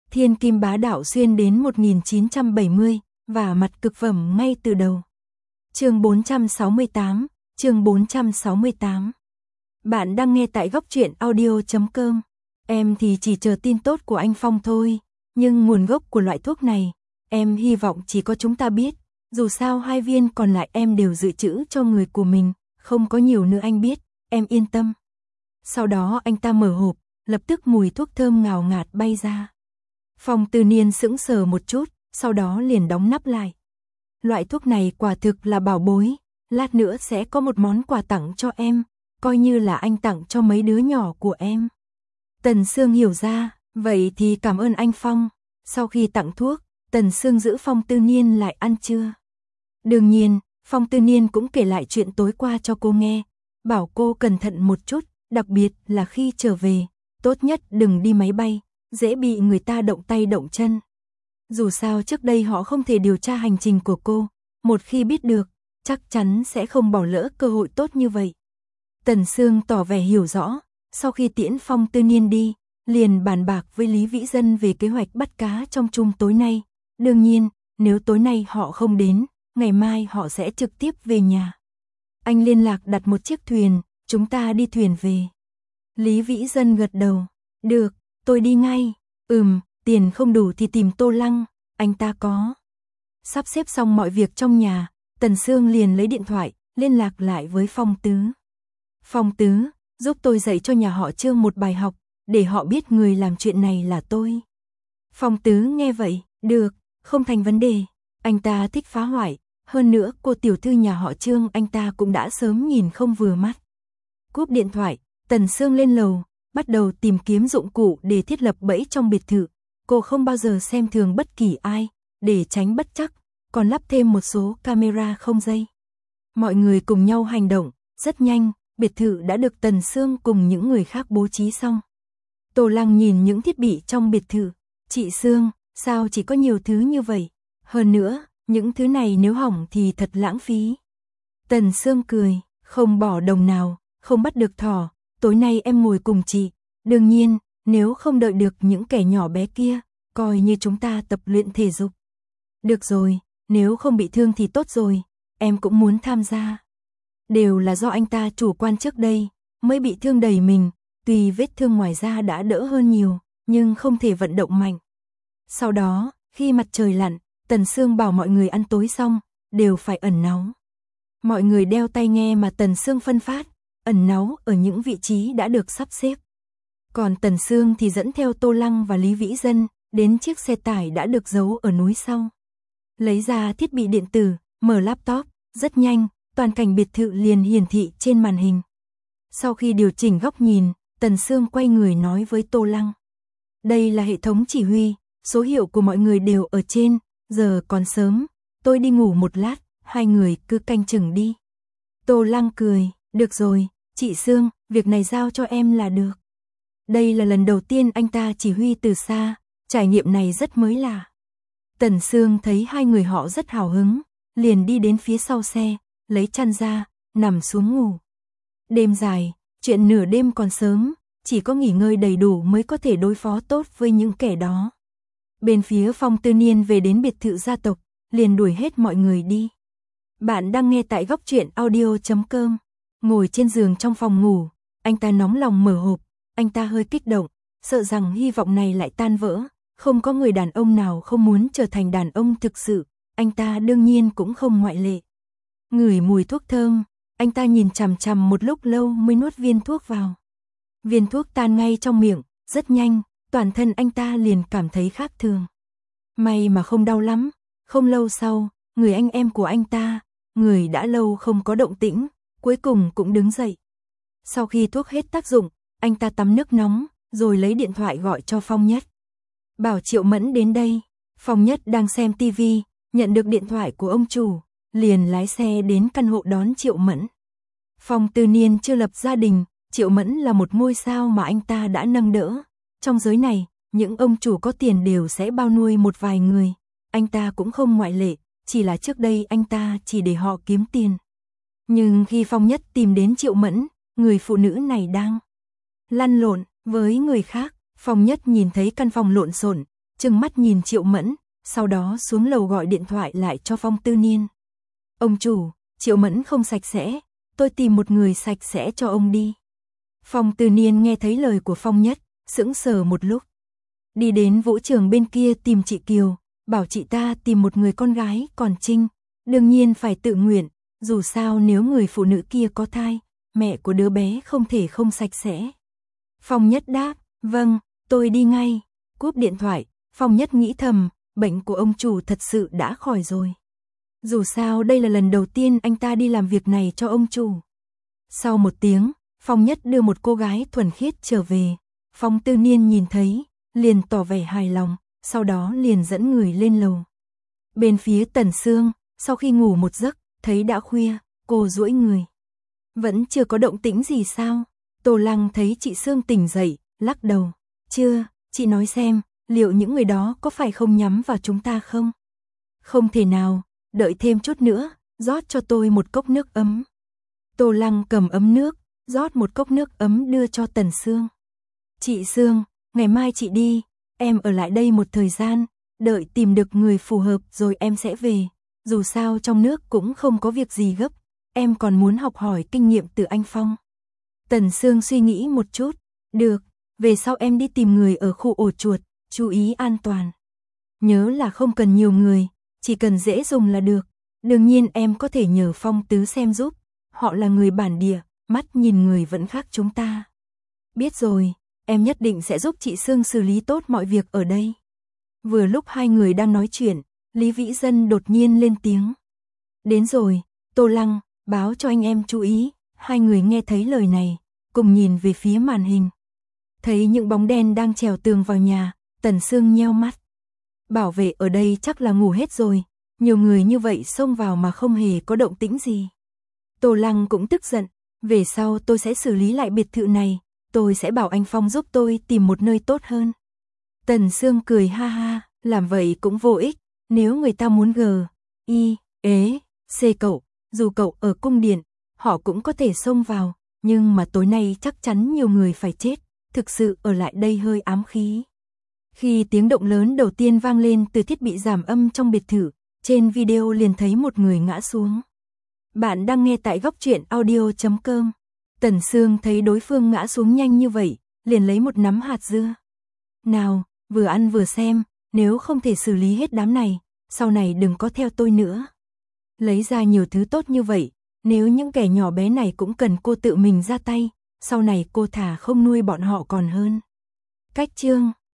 Thiên kim bá đạo xuyên đến 1970, và mặt cực phẩm ngay từ đầu. Chương 468, chương 468. Bạn đang nghe tại góc truyện audio.com. Em thì chỉ chờ tin tốt của anh Phong thôi, nhưng nguồn gốc của loại thuốc này, em hy vọng chỉ có chúng ta biết, dù sao 2 viên còn lại em đều dự trữ cho người của mình, không có nhiều nữa anh biết, em yên tâm. Sau đó anh ta mở hộp, lập tức mùi thuốc thơm ngào ngạt bay ra. Phong Tư Niên sững sờ một chút, sau đó liền đóng nắp lại. Loại thuốc này quả thực là bảo bối, lát nữa sẽ có một món quà tặng cho em, coi như là anh tặng cho mấy đứa nhỏ của em. Tần Sương hiểu ra, vậy thì cảm ơn anh Phong. Sau khi tặng thuốc, Tần Sương giữ Phong Tư Niên lại ăn trưa. Đương nhiên, Phong Tư Niên cũng kể lại chuyện tối qua cho cô nghe, bảo cô cẩn thận một chút, đặc biệt là khi trở về, tốt nhất đừng đi máy bay, dễ bị người ta động tay động chân. Dù sao trước đây họ không thể điều tra hành trình của cô, một khi biết được, chắc chắn sẽ không bỏ lỡ cơ hội tốt như vậy. Tần Sương tỏ vẻ hiểu rõ, sau khi tiễn Phong Tư Niên đi, liền bàn bạc với Lý Vĩ Dân về kế hoạch bắt cá trong chum tối nay. Đương nhiên, nếu tối nay họ không đến, ngày mai họ sẽ trực tiếp về nhà. Anh liên lạc đặt một chiếc thuyền, chúng ta đi thuyền về. Lý Vĩ Dân gật đầu, được, tôi đi ngay. Tiền không đủ thì tìm Tô Lăng, anh ta có. Sắp xếp xong mọi việc trong nhà, Tần Sương liền lấy điện thoại, liên lạc lại với Phong Tứ. Phong Tứ, giúp tôi dạy cho nhà họ Trương một bài học, để họ biết người làm chuyện này là tôi. Phong Tứ nghe vậy, được, không thành vấn đề. Anh ta thích phá hoại, hơn nữa cô tiểu thư nhà họ Trương anh ta cũng đã sớm nhìn không vừa mắt. Cúp điện thoại, Tần Sương lên lầu, bắt đầu tìm kiếm dụng cụ để thiết lập bẫy trong biệt thự. Cô không bao giờ xem thường bất kỳ ai, để tránh bất trắc, còn lắp thêm một số camera không dây. Mọi người cùng nhau hành động, rất nhanh, biệt thự đã được Tần Sương cùng những người khác bố trí xong. Tô Lăng nhìn những thiết bị trong biệt thự, chị Sương, sao chỉ có nhiều thứ như vậy? Hơn nữa, những thứ này nếu hỏng thì thật lãng phí. Tần Sương cười, không bỏ đồng nào, không bắt được thỏ, tối nay em ngồi cùng chị. Đương nhiên, nếu không đợi được những kẻ nhỏ bé kia, coi như chúng ta tập luyện thể dục. Được rồi, nếu không bị thương thì tốt rồi, em cũng muốn tham gia. Đều là do anh ta chủ quan trước đây, mới bị thương đầy mình, tuy vết thương ngoài da đã đỡ hơn nhiều, nhưng không thể vận động mạnh. Sau đó, khi mặt trời lặn, Tần Sương bảo mọi người ăn tối xong, đều phải ẩn náu. Mọi người đeo tai nghe mà Tần Sương phân phát, ẩn náu ở những vị trí đã được sắp xếp. Còn Tần Sương thì dẫn theo Tô Lăng và Lý Vĩ Dân, đến chiếc xe tải đã được giấu ở núi sau. Lấy ra thiết bị điện tử, mở laptop, rất nhanh, toàn cảnh biệt thự liền hiển thị trên màn hình. Sau khi điều chỉnh góc nhìn, Tần Sương quay người nói với Tô Lăng. Đây là hệ thống chỉ huy, số hiệu của mọi người đều ở trên, giờ còn sớm, tôi đi ngủ một lát, hai người cứ canh chừng đi. Tô Lăng cười, được rồi, chị Sương, việc này giao cho em là được. Đây là lần đầu tiên anh ta chỉ huy từ xa, trải nghiệm này rất mới lạ. Tần Sương thấy hai người họ rất hào hứng, liền đi đến phía sau xe, lấy chăn ra, nằm xuống ngủ. Đêm dài, chuyện nửa đêm còn sớm, chỉ có nghỉ ngơi đầy đủ mới có thể đối phó tốt với những kẻ đó. Bên phía Phong Tư Niên về đến biệt thự gia tộc, liền đuổi hết mọi người đi. Bạn đang nghe tại góc truyện audio.com. Ngồi trên giường trong phòng ngủ, anh ta nóng lòng mở hộp, anh ta hơi kích động, sợ rằng hy vọng này lại tan vỡ. Không có người đàn ông nào không muốn trở thành đàn ông thực sự, anh ta đương nhiên cũng không ngoại lệ. Ngửi mùi thuốc thơm, anh ta nhìn chằm chằm một lúc lâu mới nuốt viên thuốc vào. Viên thuốc tan ngay trong miệng, rất nhanh, toàn thân anh ta liền cảm thấy khác thường. May mà không đau lắm, không lâu sau, người anh em của anh ta, người đã lâu không có động tĩnh, cuối cùng cũng đứng dậy. Sau khi thuốc hết tác dụng, anh ta tắm nước nóng, rồi lấy điện thoại gọi cho Phong Nhất. Bảo Triệu Mẫn đến đây. Phong Nhất đang xem tivi, nhận được điện thoại của ông chủ, liền lái xe đến căn hộ đón Triệu Mẫn. Phong Tư Niên chưa lập gia đình, Triệu Mẫn là một ngôi sao mà anh ta đã nâng đỡ. Trong giới này, những ông chủ có tiền đều sẽ bao nuôi một vài người. Anh ta cũng không ngoại lệ, chỉ là trước đây anh ta chỉ để họ kiếm tiền. Nhưng khi Phong Nhất tìm đến Triệu Mẫn, người phụ nữ này đang lăn lộn với người khác. Phong Nhất nhìn thấy căn phòng lộn xộn, trừng mắt nhìn Triệu Mẫn, sau đó xuống lầu gọi điện thoại lại cho Phong Tư Niên. Ông chủ, Triệu Mẫn không sạch sẽ, tôi tìm một người sạch sẽ cho ông đi. Phong Tư Niên nghe thấy lời của Phong Nhất, sững sờ một lúc. Đi đến vũ trường bên kia tìm chị Kiều, bảo chị ta tìm một người con gái còn trinh, đương nhiên phải tự nguyện, dù sao nếu người phụ nữ kia có thai, mẹ của đứa bé không thể không sạch sẽ. Phong Nhất đáp, vâng, tôi đi ngay. Cúp điện thoại, Phong Nhất nghĩ thầm, bệnh của ông chủ thật sự đã khỏi rồi. Dù sao đây là lần đầu tiên anh ta đi làm việc này cho ông chủ. Sau một tiếng, Phong Nhất đưa một cô gái thuần khiết trở về. Phong Tư Niên nhìn thấy, liền tỏ vẻ hài lòng, sau đó liền dẫn người lên lầu. Bên phía Tần Sương, sau khi ngủ một giấc, thấy đã khuya, cô duỗi người. Vẫn chưa có động tĩnh gì sao? Tô Lăng thấy chị Sương tỉnh dậy, lắc đầu. Chưa, chị nói xem, liệu những người đó có phải không nhắm vào chúng ta không? Không thể nào, đợi thêm chút nữa, rót cho tôi một cốc nước ấm. Tô Lăng cầm ấm nước, rót một cốc nước ấm đưa cho Tần Sương. Chị Sương, ngày mai chị đi, em ở lại đây một thời gian, đợi tìm được người phù hợp rồi em sẽ về. Dù sao trong nước cũng không có việc gì gấp, em còn muốn học hỏi kinh nghiệm từ anh Phong. Tần Sương suy nghĩ một chút, được, về sau em đi tìm người ở khu ổ chuột, chú ý an toàn. Nhớ là không cần nhiều người, chỉ cần dễ dùng là được. Đương nhiên em có thể nhờ Phong Tứ xem giúp, họ là người bản địa, mắt nhìn người vẫn khác chúng ta. Biết rồi, em nhất định sẽ giúp chị Sương xử lý tốt mọi việc ở đây. Vừa lúc hai người đang nói chuyện, Lý Vĩ Dân đột nhiên lên tiếng. Đến rồi, Tô Lăng, báo cho anh em chú ý. Hai người nghe thấy lời này, cùng nhìn về phía màn hình. Thấy những bóng đen đang trèo tường vào nhà, Tần Sương nheo mắt. Bảo vệ ở đây chắc là ngủ hết rồi, nhiều người như vậy xông vào mà không hề có động tĩnh gì. Tô Lăng cũng tức giận, về sau tôi sẽ xử lý lại biệt thự này, tôi sẽ bảo anh Phong giúp tôi tìm một nơi tốt hơn. Tần Sương cười ha ha, làm vậy cũng vô ích, nếu người ta muốn C cậu, dù cậu ở cung điện, họ cũng có thể xông vào, nhưng mà tối nay chắc chắn nhiều người phải chết, thực sự ở lại đây hơi ám khí. Khi tiếng động lớn đầu tiên vang lên từ thiết bị giảm âm trong biệt thự, trên video liền thấy một người ngã xuống. Bạn đang nghe tại góc truyện audio.com. Tần Sương thấy đối phương ngã xuống nhanh như vậy, liền lấy một nắm hạt dưa. Nào, vừa ăn vừa xem, nếu không thể xử lý hết đám này, sau này đừng có theo tôi nữa. Lấy ra nhiều thứ tốt như vậy, nếu những kẻ nhỏ bé này cũng cần cô tự mình ra tay, sau này cô thà không nuôi bọn họ còn hơn. Cách chương